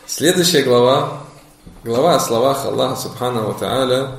Следующая глава о словах Аллаха Субхану ва Тааля,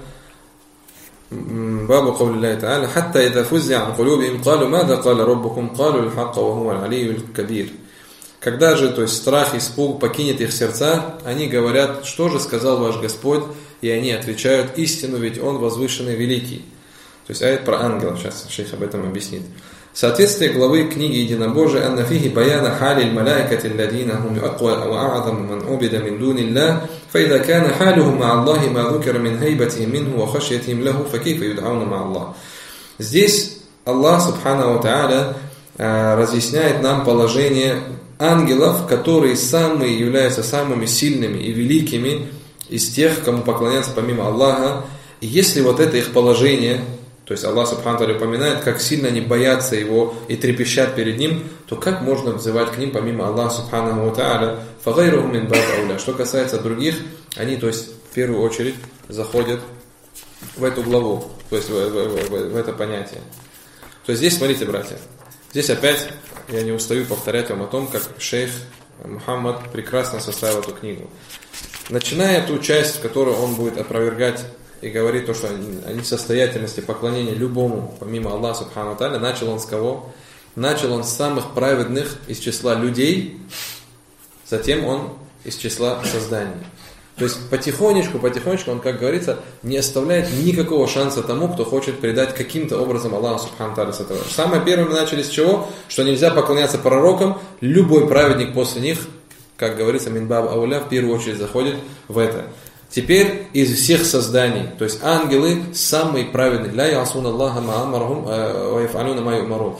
бабу каули Аллахи Тааля, «Хатта ида фуззиа ан кулубихим калу мада каля раббукум калу л-хакка ва хуа аль-алийюл кабир». Когда же, то есть страх, испуг покинет их сердца, они говорят: что же сказал ваш Господь? И они отвечают: истину, ведь Он возвышенный великий. То есть аят про ангелов, сейчас шейх об этом объяснит. Соответствие главы книги Единобожия «Анна фихи баяна хали л-маляикати алладина хум аква ва а'заму ман убида мин дуниллах, фаида кана халюхум ма Аллахи ма зукира мин хайбатихим минху ва хашьятихим лаху, факейфа юд'ауна ма Аллах». Здесь Аллах Субхану ва Тааля разъясняет нам положение ангелов, которые являются самыми сильными и великими из тех, кому поклоняются помимо Аллаха. И если вот это их положение, то есть Аллах Субхану Тааля упоминает, как сильно они боятся Его и трепещат перед Ним, то как можно взывать к Ним помимо Аллаха Субхану Тааля? فَغَيْرُهُمْ مِنْ بَابْ أَوْلَى. Что касается других, они, то есть в первую очередь заходят в эту главу, то есть в это понятие. То есть здесь, смотрите, братья, здесь опять я не устаю повторять вам о том, как шейх Мухаммад прекрасно составил эту книгу. Начиная ту часть, в которой он будет опровергать и говорит то, что о несостоятельности поклонения любому, помимо Аллаха Субхану Тааля, начал он с кого? Начал он с самых праведных из числа людей, затем он из числа созданий. То есть потихонечку он, как говорится, не оставляет никакого шанса тому, кто хочет предать каким-то образом Аллаху Субхану Тааля. Самое первое мы начали с чего? Что нельзя поклоняться пророкам, любой праведник после них, как говорится, минбаб ауля, в первую очередь заходит в это. Теперь из всех созданий, то есть ангелы самые праведные, ля ясуна Аллаха ма амархум ва яф'алуна ма ю'марун.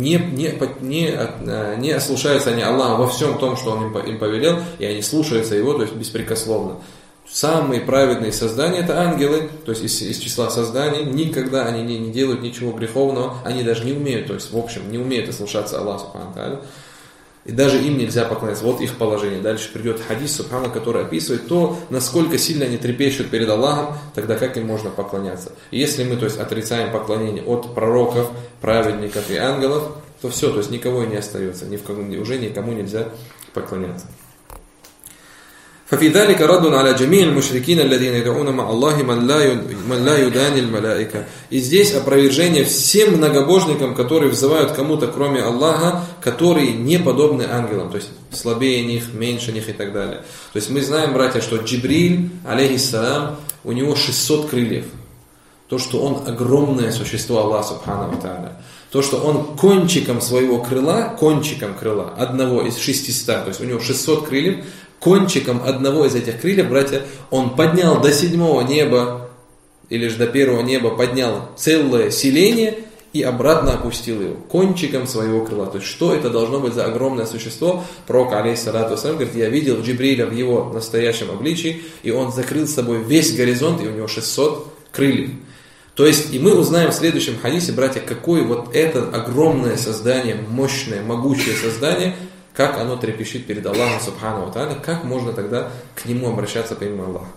Не ослушаются они Аллаха во всем том, что Он им повелел, и они слушаются Его, то есть беспрекословно. Самые праведные создания — это ангелы, то есть из числа созданий. Никогда они не делают ничего греховного, они даже не умеют, то есть в общем не умеют ослушаться Аллаха Субхану Тааля. И даже им нельзя поклоняться. Вот их положение. Дальше придет хадис, субхана, который описывает то, насколько сильно они трепещут перед Аллахом, тогда как им можно поклоняться. И если мы, то есть, отрицаем поклонение от пророков, праведников и ангелов, то все, то есть никого и не остается. Уже никому нельзя поклоняться. ففي ذلك رد على جميع المشركين الذين يدعون مع الله من لا يداني الملائكة. И здесь опровержение всем многобожникам, которые взывают кому-то кроме Аллаха, которые не подобны ангелам, то есть слабее них, меньше них и так далее. То есть мы знаем, братья, что Джибриль, алейхиссалам, у него 600 крыльев. То, что он огромное существо Аллаха Субхану ва Тааля. То, что он кончиком крыла, одного из 600, то есть у него 600 крыльев, кончиком одного из этих крыльев, братья, он поднял до 7-го неба, или же до 1-го неба, поднял целое селение и обратно опустил его, кончиком своего крыла. То есть, что это должно быть за огромное существо? Пророк, алейхиссалату вассалям, говорит: я видел Джибриля в его настоящем обличии, и он закрыл с собой весь горизонт, и у него 600 крыльев. То есть, и мы узнаем в следующем хадисе, братья, какое вот это огромное создание, мощное, могучее создание, как оно трепещет перед Аллахом Субхану ва Тааля, как можно тогда к Нему обращаться помимо Аллаха.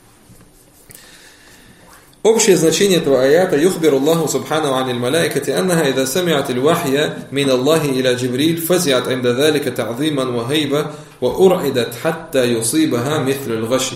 Общее значение этого аята: «Юхбиру Аллаху Субхану анил малаикати аннаха ида сами'ат аль-вахья мин Аллахи иля Джибриль фази'ат инда залика та'зиман ва хайба ва ур'идат хатта юсибаха митhlу аль-гаши».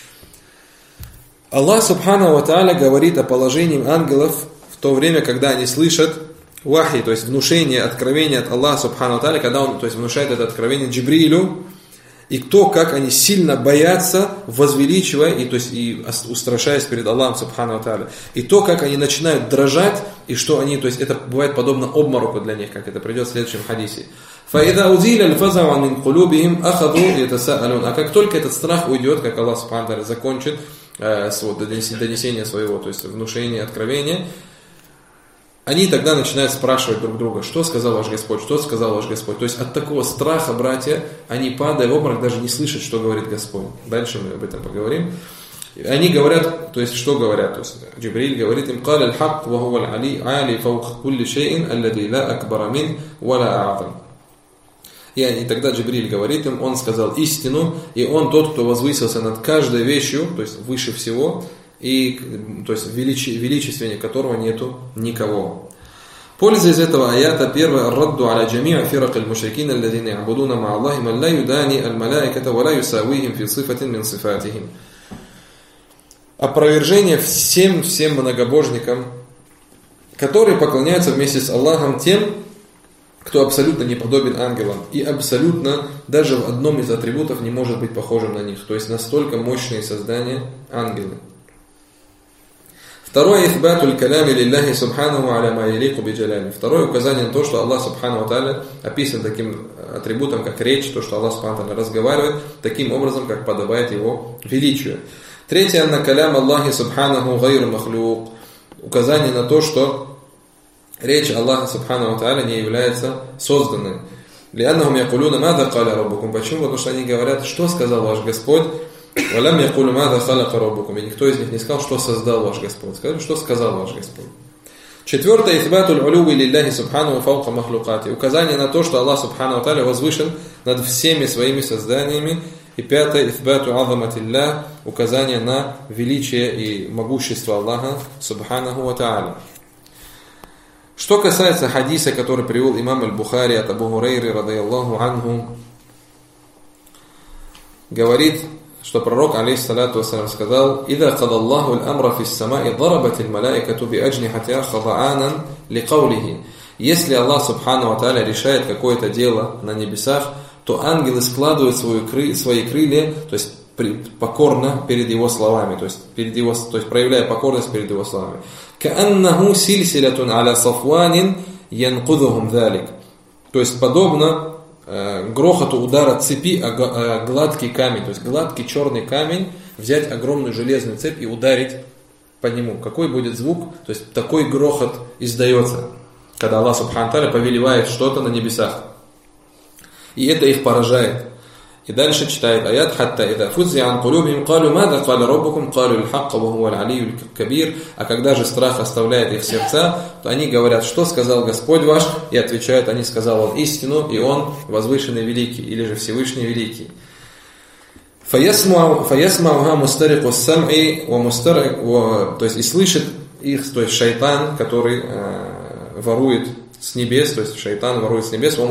Аллах Субхану ва Тааля говорит о положении ангелов в то время, когда они слышат вахи, то есть внушение, откровение от Аллаха Субхану Тааля, когда он, то есть, внушает это откровение Джибрилю, и то, как они сильно боятся, возвеличивая, и, то есть, и устрашаясь перед Аллахом Субхану Тааля, и то, как они начинают дрожать, и что они, то есть, это бывает подобно обмороку для них, как это придет в следующем хадисе. فَإِذَا أُزِيلَ الْفَزَعُ مِنْ قُلُوبِهِمْ أَخَذُوا يَتَسَاءَلُونَ. А как только этот страх уйдет, как Аллах Субхану Тааля закончит донесение своего, то есть, внушение, откровения, они тогда начинают спрашивать друг друга: что сказал ваш Господь, что сказал ваш Господь. То есть от такого страха, братья, они, падая в обморок, даже не слышат, что говорит Господь. Дальше мы об этом поговорим. Они говорят, то есть что говорят? То есть Джибриль говорит им: «Каля аль-хак, ва хуа аль-али фаух кулли шейин, аллади ла акбара мин, ва ла а'зам». И тогда Джибриль говорит им: он сказал истину, и он тот, кто возвысился над каждой вещью, то есть выше всего, и, то есть величественнее которого нету никого. Польза из этого аята первое: «Ар-радду аля джами'а фирак аль-мушрикин, алладзина я'будуна ма'a Аллахи ман ла юдани аль-малаиката ва ла юсавихим фи сифатин мин сифатихим». Опровержение всем многобожникам, которые поклоняются вместе с Аллахом тем, кто абсолютно не подобен ангелам и абсолютно даже в одном из атрибутов не может быть похожим на них. То есть настолько мощные создания ангелы. Второе: ихбатуль калями лилляхи субханаху аля ма ялику би джаляли. Второе указание на то, что Аллах субханаху тааля описан таким атрибутом, как речь, то, что Аллах субханаху тааля разговаривает таким образом, как подобает его величию. Третье: анна калям Аллахи субханаху гайру махлюк. Указание на то, что речь Аллаха субханаху тааля не является созданной. Лианнахум якулуна мада каля раббукум. Почему? Потому что они говорят, что сказал ваш Господь. Валям якулу мада халака раббукум. И никто из них не сказал, что создал ваш Господь. Сказали, что сказал ваш Господь. Четвертое: ихбатуль улюви лилляхи субханаху фаука махлукати. Указание на то, что Аллах субханаху тааля возвышен над всеми своими созданиями. И пятое: ифбату азаматилля, указание на величие и могущество Аллаха субханаху ва тааля. Что касается хадиса, который привел имам аль-Бухари от Абу Хурайры радийаллаху анху, говорит, что пророк алейхиссалату вассалям сказал: «Ида кадаллаху аль-амра фис самаи дарабат аль-малаикату би аджнихатиха хадa'анан ли каулихи». Если Аллах субханаху ва тааля решает какое-то дело на небесах, то ангелы складывают свои крылья, то есть покорно перед его словами, то есть проявляя покорность перед его словами. «Кааннаху сильсилятун аля сафванин янкудухум залик». То есть подобно грохоту удара цепи о гладкий камень, то есть гладкий черный камень, взять огромную железную цепь и ударить по нему. Какой будет звук? То есть такой грохот издается, когда Аллах субхану тааля повелевает что-то на небесах. И это их поражает. И дальше читает аят: «Хатта ида фуззи'а ан кулубихим калу мада каля раббукум калу аль-хакка ва хуа аль-алиюль кабир». А когда же страх оставляет их сердца, то они говорят: что сказал Господь ваш? И отвечают они: сказал Он истину, и Он возвышенный великий, или же Всевышний великий. Фаясмауха мустарику сам'i ва мустарик, то есть и слышит их, то есть шайтан, который ворует с небес, то есть шайтан ворует с небес,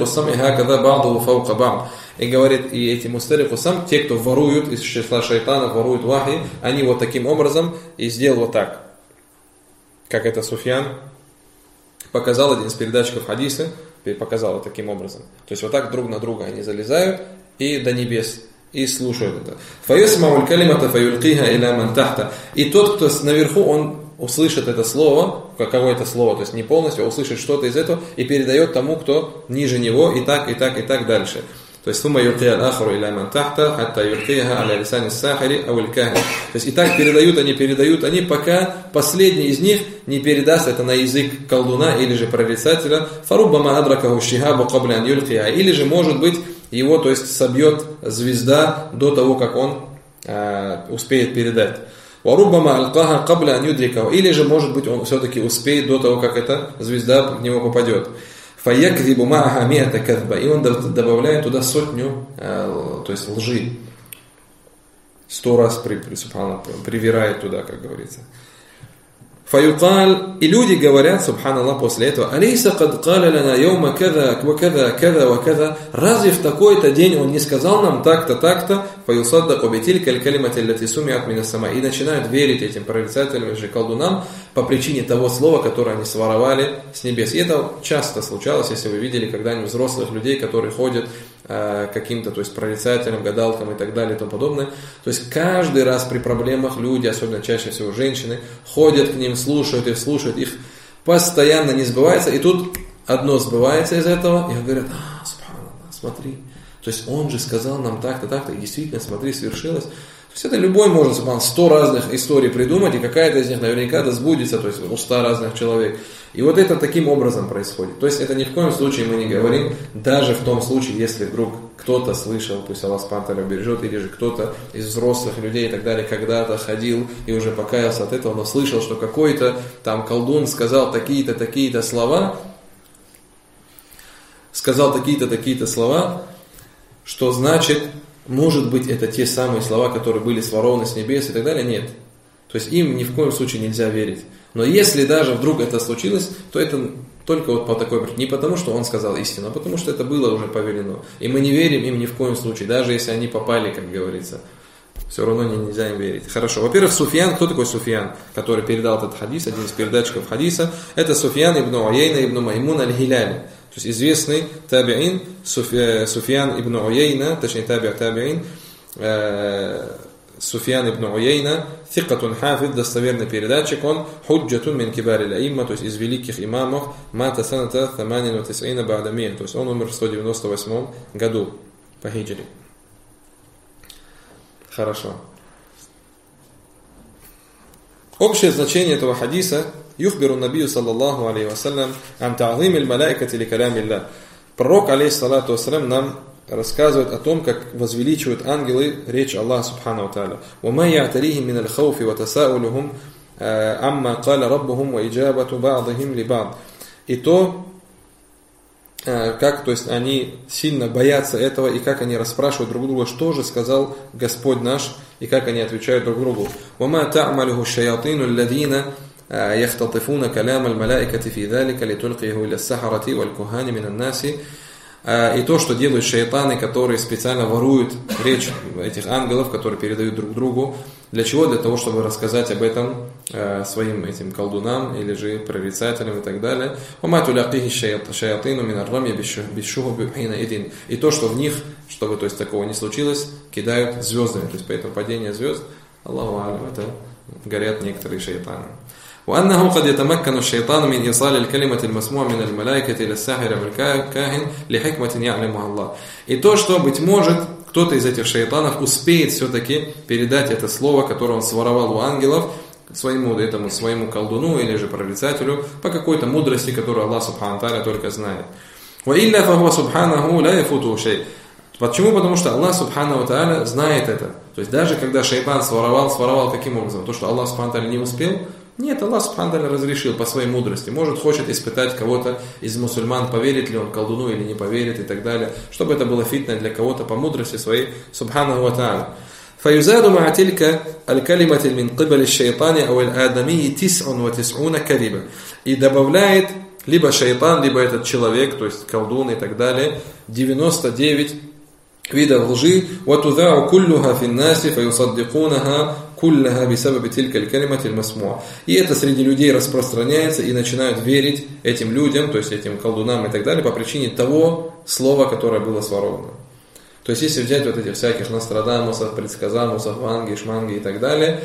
и говорит, и эти мустариху сам, те, кто воруют из числа шайтана, воруют вахи, они вот таким образом и сделал вот так. Как это Суфьян показал, один из передатчиков хадиса, показал вот таким образом. То есть вот так друг на друга они залезают и до небес, и слушают это. И тот, кто наверху, он услышит это слово, какое-то слово, то есть не полностью, а услышит что-то из этого и передает тому, кто ниже него, и так дальше. То есть то есть и так передают они, пока последний из них не передаст это на язык колдуна или же прорицателя, или же, может быть, его, то есть собьет звезда до того, как он успеет передать. Или же, может быть, он все-таки успеет до того, как эта звезда в него попадет. И он добавляет туда 100, то есть лжи. 100 раз привирает туда, как говорится. Фаюкаль, и люди говорят, субханаллах, после этого: алейса кад каля лана йома када ва када када ва када. Разве в такой-то день он не сказал нам так-то? Фаюсаддаку битилька аль-калимати аллати сумиат мина сама. И начинают верить этим прорицателям и колдунам по причине того слова, которое они своровали с небес. И это часто случалось, если вы видели когда-нибудь взрослых людей, которые ходят каким-то, то есть прорицателям, гадалкам и так далее и тому подобное. То есть каждый раз при проблемах люди, особенно чаще всего женщины, ходят к ним, слушают их, постоянно не сбывается. И тут одно сбывается из этого, и говорят: субханаллах, смотри, то есть он же сказал нам так-то, и действительно, смотри, свершилось. То есть это любой может 100 разных историй придумать, и какая-то из них наверняка сбудется, то есть у 100 разных человек. И вот это таким образом происходит. То есть это ни в коем случае мы не говорим, даже в том случае, если вдруг кто-то слышал, пусть Аллах субхану тааля бережет, или же кто-то из взрослых людей и так далее когда-то ходил и уже покаялся от этого, но слышал, что какой-то там колдун сказал такие-то слова, что значит, может быть, это те самые слова, которые были сворованы с небес и так далее. Нет. То есть им ни в коем случае нельзя верить. Но если даже вдруг это случилось, то это только вот по такой причине. Не потому, что он сказал истину, а потому, что это было уже повелено. И мы не верим им ни в коем случае, даже если они попали, как говорится. Все равно нельзя им верить. Хорошо. Во-первых, Суфьян. Кто такой Суфьян, который передал этот хадис, один из передатчиков хадиса? Это Суфьян ибн Уяйна ибн Маймун аль-Хиляли. То есть известный табиин Суфьян ибн Уяйна, точнее табиин, Суфьян ибн Уяйна, thикатун хафид, достоверный передатчик, он худжатун мин кибари ля-имма, то есть из великих имамов, мата саната 98 ба'да миа, то есть он умер в 198 году по хиджри. Хорошо. Общее значение этого хадиса: юхбиру набию саллаллаху алейхи вассалям ан та'зим аль-малаикати ли калям илля. Пророк алейхиссалату вассалям нам рассказывает о том, как возвеличивают ангелы речь Аллаха субхану ва тааля. Ва ма я'тарихим мин аль-хауфи ва тасаулухум амма каля раббухум ва иджабату ба'дихим ли ба'д. И то, как, то есть, они сильно боятся этого, и как они расспрашивают друг друга, что же сказал Господь наш, и как они отвечают друг другу. وَمَا تَعْمَلُهُ الشَّيَاطِينُ الَّذِينَ يَخْتَطِفُونَ كَلَامَ الْمَلَائِكَةِ فِي ذَلِكَ لِتُلْقِيهُ إِلَى السَّحَرَةِ وَالْكُهَانِ مِنَ النَّاسِ. И то, что делают шайтаны, которые специально воруют речь этих ангелов, которые передают друг другу. Для чего? Для того, чтобы рассказать об этом своим этим колдунам или же прорицателям и так далее. И то, что в них, чтобы, то есть, такого не случилось, кидают звездами. То есть поэтому падение звезд, Аллаху алям, это горят некоторые шайтаны. وأنه قد يتمكن الشيطان من إيصال الكلمة المسموعة من الملائكة إلى الساحر والكاهن لحكمة يعلمها الله. И то, что, быть может, кто-то из этих шайтанов успеет все-таки передать это слово, которое он своровал у ангелов, своему колдуну или же прорицателю, по какой-то мудрости, которую Аллах субхану тааля только знает. وإلا فهو سبحانه لا يفوته شيء. Почему? Потому что Аллах субхану тааля знает это. То есть даже когда шайтан своровал каким образом? То, что Аллах субхану тааля не успел? Нет, Аллах субхану тааля разрешил по своей мудрости. Может, хочет испытать кого-то из мусульман, поверит ли он колдуну или не поверит и так далее, чтобы это было фитна для кого-то по мудрости своей субхану ва тааля. فيزاد مع تلك الكلمة من قبل الشيطان أو الآدمي 99 كذبة. И добавляет либо шайтан, либо этот человек, то есть колдун и так далее, 99 видов лжи. وتذاع كلها في الناس فيصدقونها كلها بسبب تلك الكلمة المسموعة. И это среди людей распространяется, и начинают верить этим людям, то есть этим колдунам и так далее, по причине того слова, которое было своровано. То есть если взять вот этих всяких Нострадамусов, предсказамусов, Ванги, Шманги и так далее,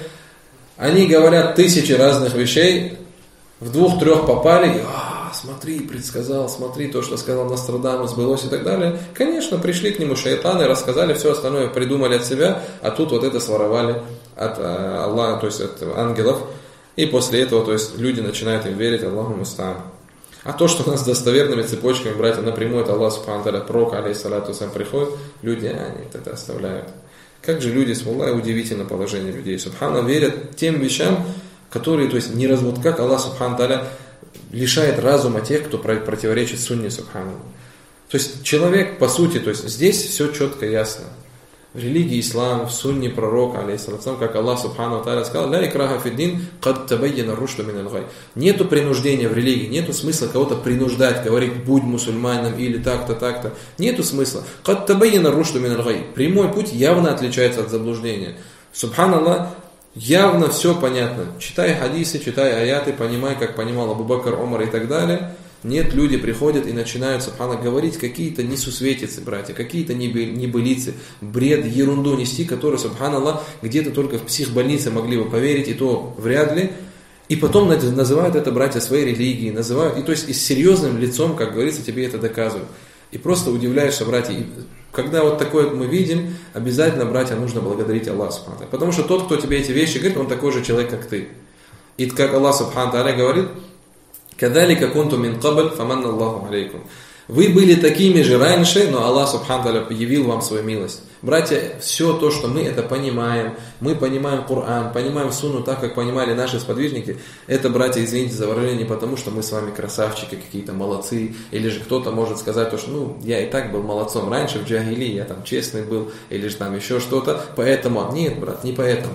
они говорят тысячи разных вещей, в 2-3 попали, и смотри, предсказал, смотри, то, что сказал Нострадамус, сбылось и так далее. Конечно, пришли к нему шайтаны, рассказали все остальное, придумали от себя, а тут вот это своровали от Аллаха, то есть от ангелов. И после этого, то есть люди начинают им верить, Аллаху муста'ан. А то, что у нас достоверными цепочками, братья, напрямую, это Аллах субхану тааля, пророк, алейхиссалату сам приходит, люди, они это оставляют. Как же люди, смолла, удивительно положение людей, субхану, верят тем вещам, которые, то есть, не развод, как Аллах субхану тааля лишает разума тех, кто противоречит сунне субхану. То есть человек, по сути, то есть здесь все четко ясно. В религии ислам, в сунне пророка, алейхиссалам, как Аллах субхану тааля сказал, «Ля икраха фиддин, кад табайяна рушду мин аль-гай». Нету принуждения в религии, нету смысла кого-то принуждать, говорить, будь мусульманином или так-то, так-то. Нету смысла. «Кад табайяна рушду мин аль-гай». Прямой путь явно отличается от заблуждения. Субханаллах, явно все понятно. Читай хадисы, читай аяты, понимай, как понимал Абу Бакр, Омар и так далее. Нет, люди приходят и начинают, субханаллах, говорить какие-то несусветицы, братья, какие-то небылицы, бред, ерунду нести, которые, субханаллах, где-то только в психбольнице могли бы поверить, и то вряд ли. И потом называют это, братья, своей религией, называют, и то есть и с серьезным лицом, как говорится, тебе это доказывают. И просто удивляешься, братья. И когда вот такое мы видим, обязательно, братья, нужно благодарить Аллаха субхану. Потому что тот, кто тебе эти вещи говорит, он такой же человек, как ты. И как Аллах субхану тааля говорит, «Кадалика кунту мин кабаль, фаманна Аллаху алейкум». Вы были такими же раньше, но Аллах субхану тааля явил вам свою милость. Братья, все то, что мы это понимаем, мы понимаем Коран, понимаем Сунну так, как понимали наши сподвижники, это, братья, извините за выражение, не потому, что мы с вами красавчики, какие-то молодцы, или же кто-то может сказать, что я и так был молодцом раньше в джахили, я там честный был, или же там еще что-то, поэтому, нет, брат, не поэтому.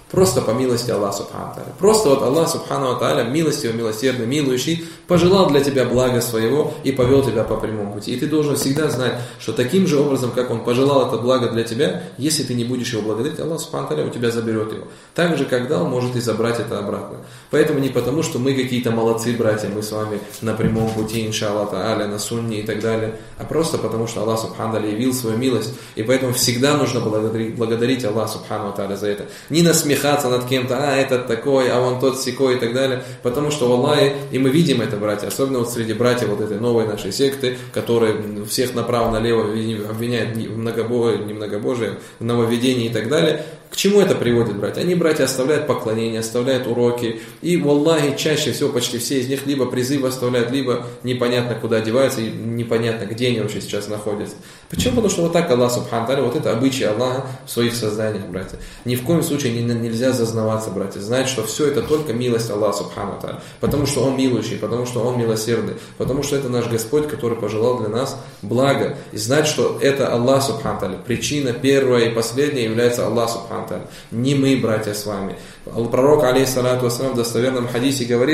Просто по милости Аллаха Субхану Тааля. Просто вот Аллах Субхану Тааля, милостивый, милосердный, милующий, пожелал для тебя блага своего и повел тебя по прямому пути. И ты должен всегда знать, что таким же образом, как Он пожелал это благо для тебя, если ты не будешь его благодарить, Аллах Субхану Тааля у тебя заберет его. Так же, как дал, может и забрать это обратно. Поэтому не потому, что мы какие-то молодцы, братья, мы с вами на прямом пути, иншаллах тааля, на сунне и так далее, а просто потому, что Аллах Субхану Тааля явил свою милость, и поэтому всегда нужно благодарить Аллаха Субхану Тааля за это. Не насмехаться над кем-то, этот такой, а он тот сякой и так далее, потому что, Аллахе, и мы видим это, братья, особенно вот среди братьев вот этой новой нашей секты, которые всех направо-налево обвиняют в многобожие, в нововведении и так далее. К чему это приводит, братья? Они, братья, оставляют поклонения, оставляют уроки, и, валлахи, чаще всего, почти все из них либо призывы оставляют, либо непонятно куда деваются, и непонятно, где они вообще сейчас находятся. Почему? Потому что вот так Аллах Субхану Тааля, вот это обычай Аллаха в своих созданиях, братья. Ни в коем случае нельзя зазнаваться, братья, знать, что все это только милость Аллаха Субхану Тааля, потому что Он милующий, потому что Он милосердный, потому что это наш Господь, который пожелал для нас благо, и знать, что это Аллах Субхану Тааля, причина первая и последняя является Аллах Субхану Тааля, не мы, братья, с вами. Пророк, алейхиссалату вассалям, в достоверном хадисе говорит,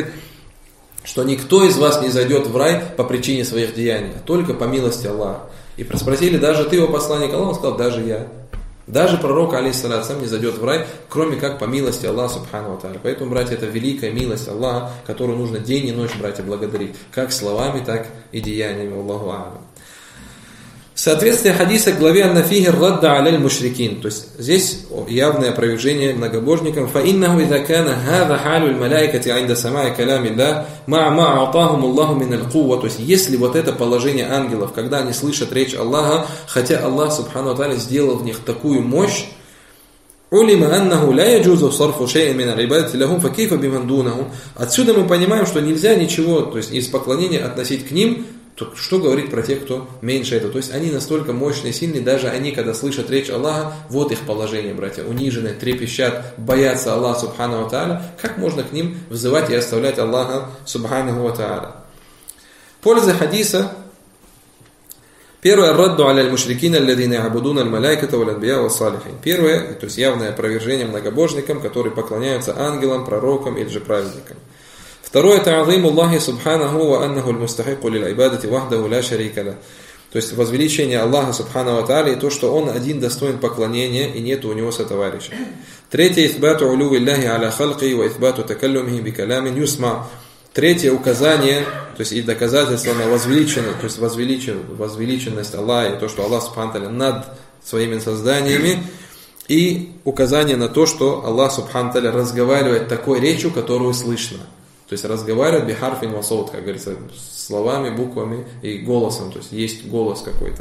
что никто из вас не зайдет в рай по причине своих деяний, а только по милости Аллаха. И спросили, даже ты, о посланник Аллаха? Он сказал, даже я. Даже пророк, алейхиссалату вассалям, не зайдет в рай, кроме как по милости Аллаха Субхану Тааля. Поэтому, братья, это великая милость Аллаха, которую нужно день и ночь, братья, благодарить. Как словами, так и деяниями. Аллаху а'алям. Соответствие хадиса к главе «Аннафихи радда аляль мушрикин». То есть здесь явное опровержение многобожникам. «Фаиннаху иза кана хаза халю аль-малайкати айнда сама'i калями Аллах, ма а'атахум Аллаху мин аль-кувва». То есть если вот это положение ангелов, когда они слышат речь Аллаха, хотя Аллах Субхану Тааля сделал в них такую мощь, «Улима аннаху ла яджузу сарфу шей'ан мин аль-ибадати лахум, фа кейфа биман дунаху». Отсюда мы понимаем, что нельзя ничего, то есть из поклонения относить к ним. Что говорить про тех, кто меньше этого? То есть они настолько мощные, сильные, даже они, когда слышат речь Аллаха, вот их положение, братья, униженные, трепещат, боятся Аллаха Субхану ва Тааля. Как можно к ним взывать и оставлять Аллаха Субхану ва Тааля? Польза хадиса. Первое, радду аля аль-мушрикин, алладина ябудуна аль-малайката валь-анбия ва-салихин. Первое, то есть явное опровержение многобожникам, которые поклоняются ангелам, пророкам или же праведникам. Второе, та'азиму Аллахи субханаху ва аннаху аль-мустахику лиль-айбадати вахдаху ла шарика ла. То есть возвеличение Аллаха Субхану ва Тааля и то, что Он один достоин поклонения и нет у Него сотоварища. Третье, исбату улуви Аллахи аля халки ва исбату такаллумихи би калямин юсма. Третье, указание, то есть и доказательство на возвеличенность, то есть возвеличенность Аллаха и то, что Аллах Субхану ва Тааля над своими созданиями, и указание на то, что Аллах Субхану ва Тааля разговаривает такой речью, которую слышно. То есть разговаривает бихарфин ва саут, как говорится, словами, буквами и голосом, то есть есть голос какой-то.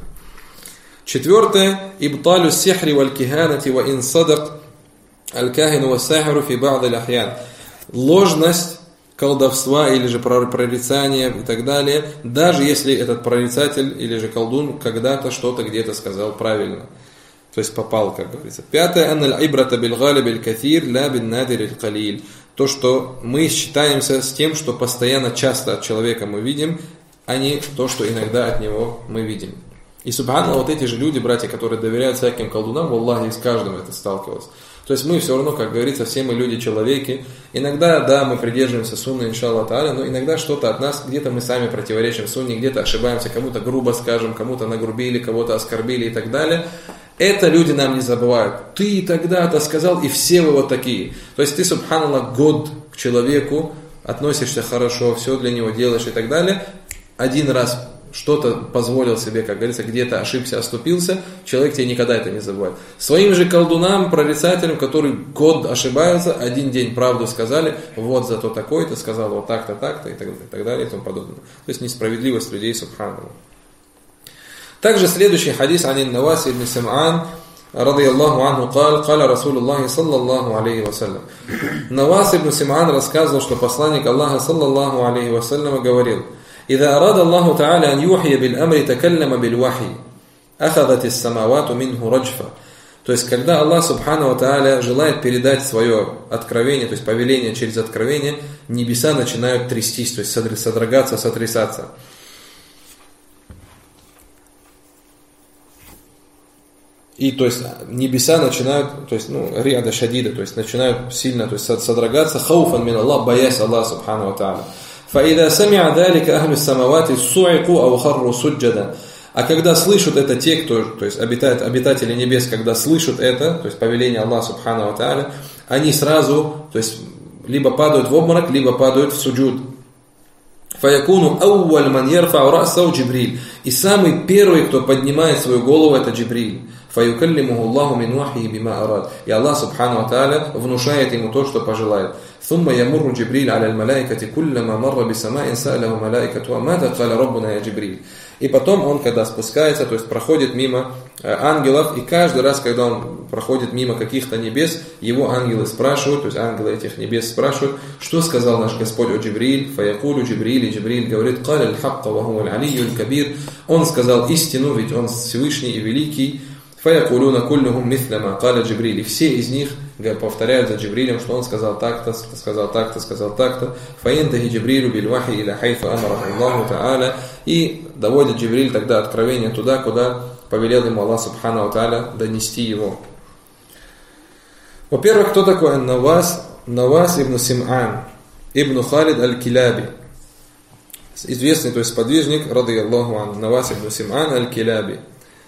Четвертое, ибталю сихри валь киханати ва ин садак аль-кахину ва сахару фи ба'д аль-ахьян. Ложность колдовства или же прорицания и так далее, даже если этот прорицатель или же колдун когда-то что-то где-то сказал правильно. То есть попал, как говорится. Пятое, анналь ибрата биль галиб иль каthир ла бин надир иль калиль. То, что мы считаемся с тем, что постоянно часто от человека мы видим, а не то, что иногда от него мы видим. И субханаллах, вот эти же люди, братья, которые доверяют всяким колдунам, валлахи, с каждым это сталкивался. То есть мы все равно, как говорится, все мы люди-человеки. Иногда, да, мы придерживаемся сунны, иншаллах тааля, но иногда что-то от нас, где-то мы сами противоречим сунне, где-то ошибаемся, кому-то грубо скажем, кому-то нагрубили, кого-то оскорбили и так далее. Это люди нам не забывают. Ты тогда-то сказал, и все вы вот такие. То есть ты, субханаллах, год к человеку относишься хорошо, все для него делаешь и так далее. Один раз что-то позволил себе, как говорится, где-то ошибся, оступился, человек тебе никогда это не забывает. Своим же колдунам, прорицателям, которые год ошибаются, один день правду сказали, вот зато такой-то сказал, вот так-то, так-то, и так далее, и тому подобное. То есть несправедливость людей, субханаллах. Также следующий хадис ан Навас ибн Сам'ан радийаллаху анху قال رسول الله صلى الله عليه وسلم. Навас ибн Сам'ан рассказывал, что посланник Аллаха саллаллаху алейхи вассалям говорил: إذا أراد الله تعالى أن يوحي بالأمر تكلم بالوحي أخذت السماوات منه رجفا. То есть, когда Аллах Субхану ва Тааля желает передать свое откровение, то есть повеление через откровение, небеса начинают трястись, то есть содрогаться, сотрясаться. И то есть небеса начинают, то есть, риада шадида, то есть начинают сильно, то есть содрогаться, хауфан мин Аллах, боясь Аллаха субхану ва тааля. فإذا سمع ذلك أهل السماوات صعقوا أو خروا سجدا. А когда слышат это те, кто, то есть обитатели небес, когда слышат это, то есть повеление Аллаха субхану ва тааля, они сразу, то есть либо падают в обморок, либо падают в суджуд. فَيَكُونُ أَوَّلْ مَنْ يَرْفَعُ رَأْسَهُ جِبْرِيلٌ. И самый первый, кто поднимает свою голову, это Джибриль. فَيُكَلِّمُهُ اللَّهُ مِنْ وَحْيِهِ بِمَا أَرَادَ. И Аллах субхану ва тааля внушает ему то, что пожелает. ثُمَّ يَمُرُّ جِبْرِيلٌ عَلَى الْمَلَائِكَةِ كُلَّمَا مَرَّ بِسَمَاءٍ سَأَلَهُ مَلَائِكَةُ مَاذَا قَالَ رَبُّنَا يَا جِبْرِيلٌ. И потом он, когда спускается, то есть проходит мимо ангелов, и каждый раз, когда он проходит мимо каких-то небес, его ангелы спрашивают, то есть ангелы этих небес спрашивают, что сказал наш Господь о Джибриль, фаякулю Джибриль, и Джибриль говорит, «Каля аль-хакка ва хуа аль-алийю аль-кабир». Он сказал истину, ведь он Всевышний и Великий. «Фаякулюна куллюхум мithляма каля Джибриль». И все из них повторяют за Джибрилем, что он сказал так-то, сказал так-то, сказал так-то. «Фаинтахи Джибрилю бильвахи иля хайфа амараху Аллаху та'аля». И доводит Джибриль тогда откровение туда, куда повелел ему Аллах субхану ва тааля донести его. Во-первых, кто такой Навас ибн Сим'ан, ибн Халид аль-Киляби. Известный, то есть сподвижник, ради Аллаху ан, Навас ибн Сим'ан аль-Киляби.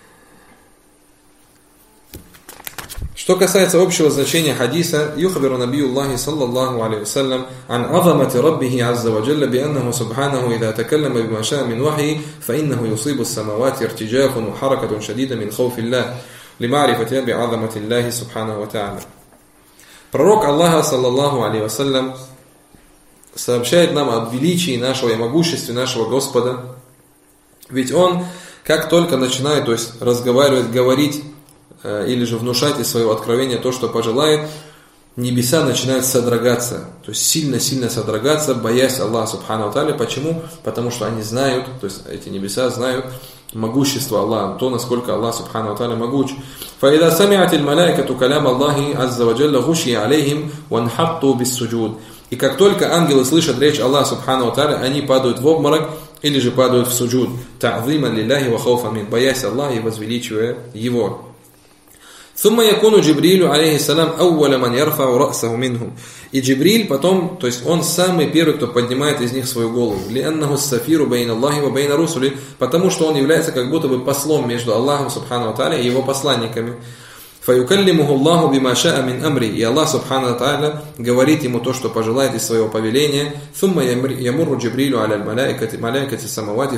Что касается общего значения хадиса, юхбиру набиюллахи саллаллаху алейхи вассалям ан азамати раббихи азза ва джалла би аннаху субханаху идha такаллама бима ша'a мин вахи фа иннаху юсибу ас-самавати иртиджафун ва харакатун шадида мин хауфиллах лима'рифати би азамати Аллахи субханаху ва та'аля. Пророк Аллаха саллаллаху алейхи вассалям сообщает нам о величии нашего и могуществе нашего Господа. Ведь он, как только начинает, то есть разговаривать, говорить или же внушать из своего откровения то, что пожелает, небеса начинают содрогаться, то есть сильно-сильно содрогаться, боясь Аллаха субхану ва тааля. Почему? Потому что они знают, то есть эти небеса знают могущество Аллаха, то, насколько Аллах субхану ва тааля могуч. فَإِذَا سَمِعَتِ الْمَلَائِكَةُ كَلَامَ اللَّهِ عَزَّ وَجَلَّ غُشِيَ عَلَيْهِمْ وَانْحَطُّوا بِالسُّجُودِ. И как только ангелы слышат речь Аллаха субхану ва тааля, они падают в обморок или же падают в суджуд. تَعْظِيمًا لِلَّهِ وَخَوْفًا مِنْهُ. Боясь Аллаха и возвеличивая Его. ثم يكون جبريل عليه السلام أول من يرفع رأسه منهم. И Джибриль потом, то есть он самый первый, кто поднимает из них свою голову. لأنه السفير بين الله وبين رسله. Потому что он является как будто бы послом между Аллахом субхану ва тааля и его посланниками. فيكلمه الله بما شاء من أمره. И Аллах субхану ва тааля говорит ему то, что пожелает из своего повеления. ثم يمر جبريل على الملائكة السماوات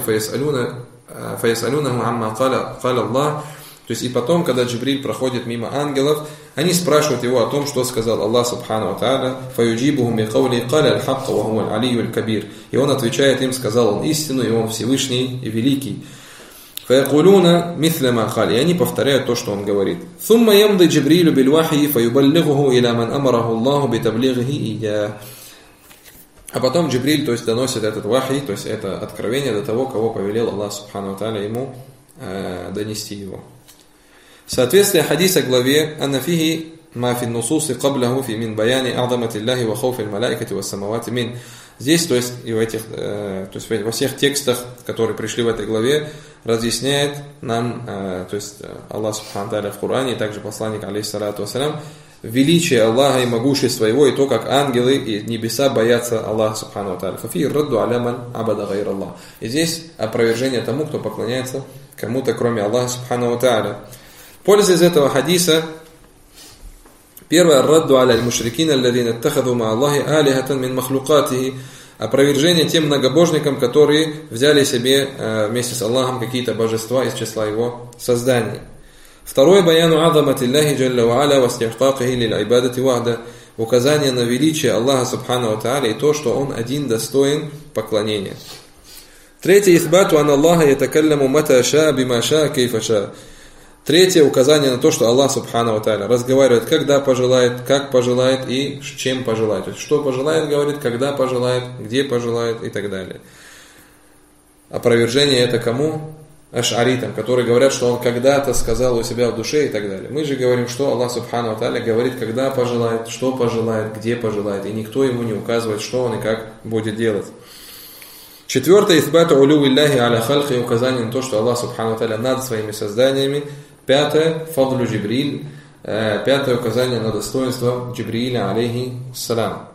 فيسألونه عما قال الله. То есть и потом, когда Джибриль проходит мимо ангелов, они спрашивают его о том, что сказал Аллах субхану ва тааля. فَيُجِيبُهُمْ بِقَوْلِهِ قَالَ الْحَقَّ وَهُوَ الْعَلِيُّ الْكَبِيرُ. И он отвечает им, сказал он истину, и он Всевышний и Великий. فَيَقُولُونَ مِثْلَ مَا قَالَ. И они повторяют то, что он говорит. ثُمَّ يَمْضِي جِبْرِيلُ بِالْوَحْيِ فَيُبَلِّغُهُ إِلَى مَنْ أَمَرَهُ اللَّهُ بِتَبْلِيغِهِ إِيَّاهُ. А потом Джибриль, то есть доносит этот вахи, то есть это откровение до того, кого повелел Аллах субхану ва тааля ему донести его. Соответствие хадиса главе «Аннафихи ма фи нусуси каблаху фи мин баяни а'замати Аллахи ва хауфи аль-малаикати ва самавати мин». Здесь, то есть и в этих, то есть во всех текстах, которые пришли в этой главе, разъясняет нам, то есть Аллах субхану ва тааля в Коране, и также посланник алейхиссалату вассалям, величие Аллаха и могущество Его, и то, как ангелы и небеса боятся Аллаха субхану ва тааля. Фафи радду аля ман абада гайр Аллах. И здесь опровержение тому, кто поклоняется кому-то, кроме Аллаха субхану ва тааля. Польза из этого хадиса. Первое, радду аля аль-мушрикина алладина аттахаду ма Аллахи алихатан мин махлукатихи. Опровержение тем многобожникам, которые взяли себе вместе с Аллахом какие-то божества из числа Его созданий. Второе, баяну азамати Аллахи джалля ва аля ва стихкакихи лиль айбадати вахда. Указание на величие Аллаха субхану ва тааля и то, что Он один достоин поклонения. Третье, исбату ан Аллаха ятакалламу мата ша бима ша кейфа ша. Третье, указание на то, что Аллах субхану ва тааля разговаривает, когда пожелает, как пожелает и чем пожелает. То есть, что пожелает, говорит, когда пожелает, где пожелает и так далее. Опровержение это кому? Аш'аритам, которые говорят, что он когда-то сказал у себя в душе и так далее. Мы же говорим, что Аллах субхану ва тааля говорит, когда пожелает, что пожелает, где пожелает. И никто ему не указывает, что он и как будет делать. Четвертое, исбату улю Аллахи аля халхи, указание на то, что Аллах субхану ва тааля над своими созданиями. Пятое, фадлю Джибриль, пятое указание на достоинство Джибрииля, алейхи салам.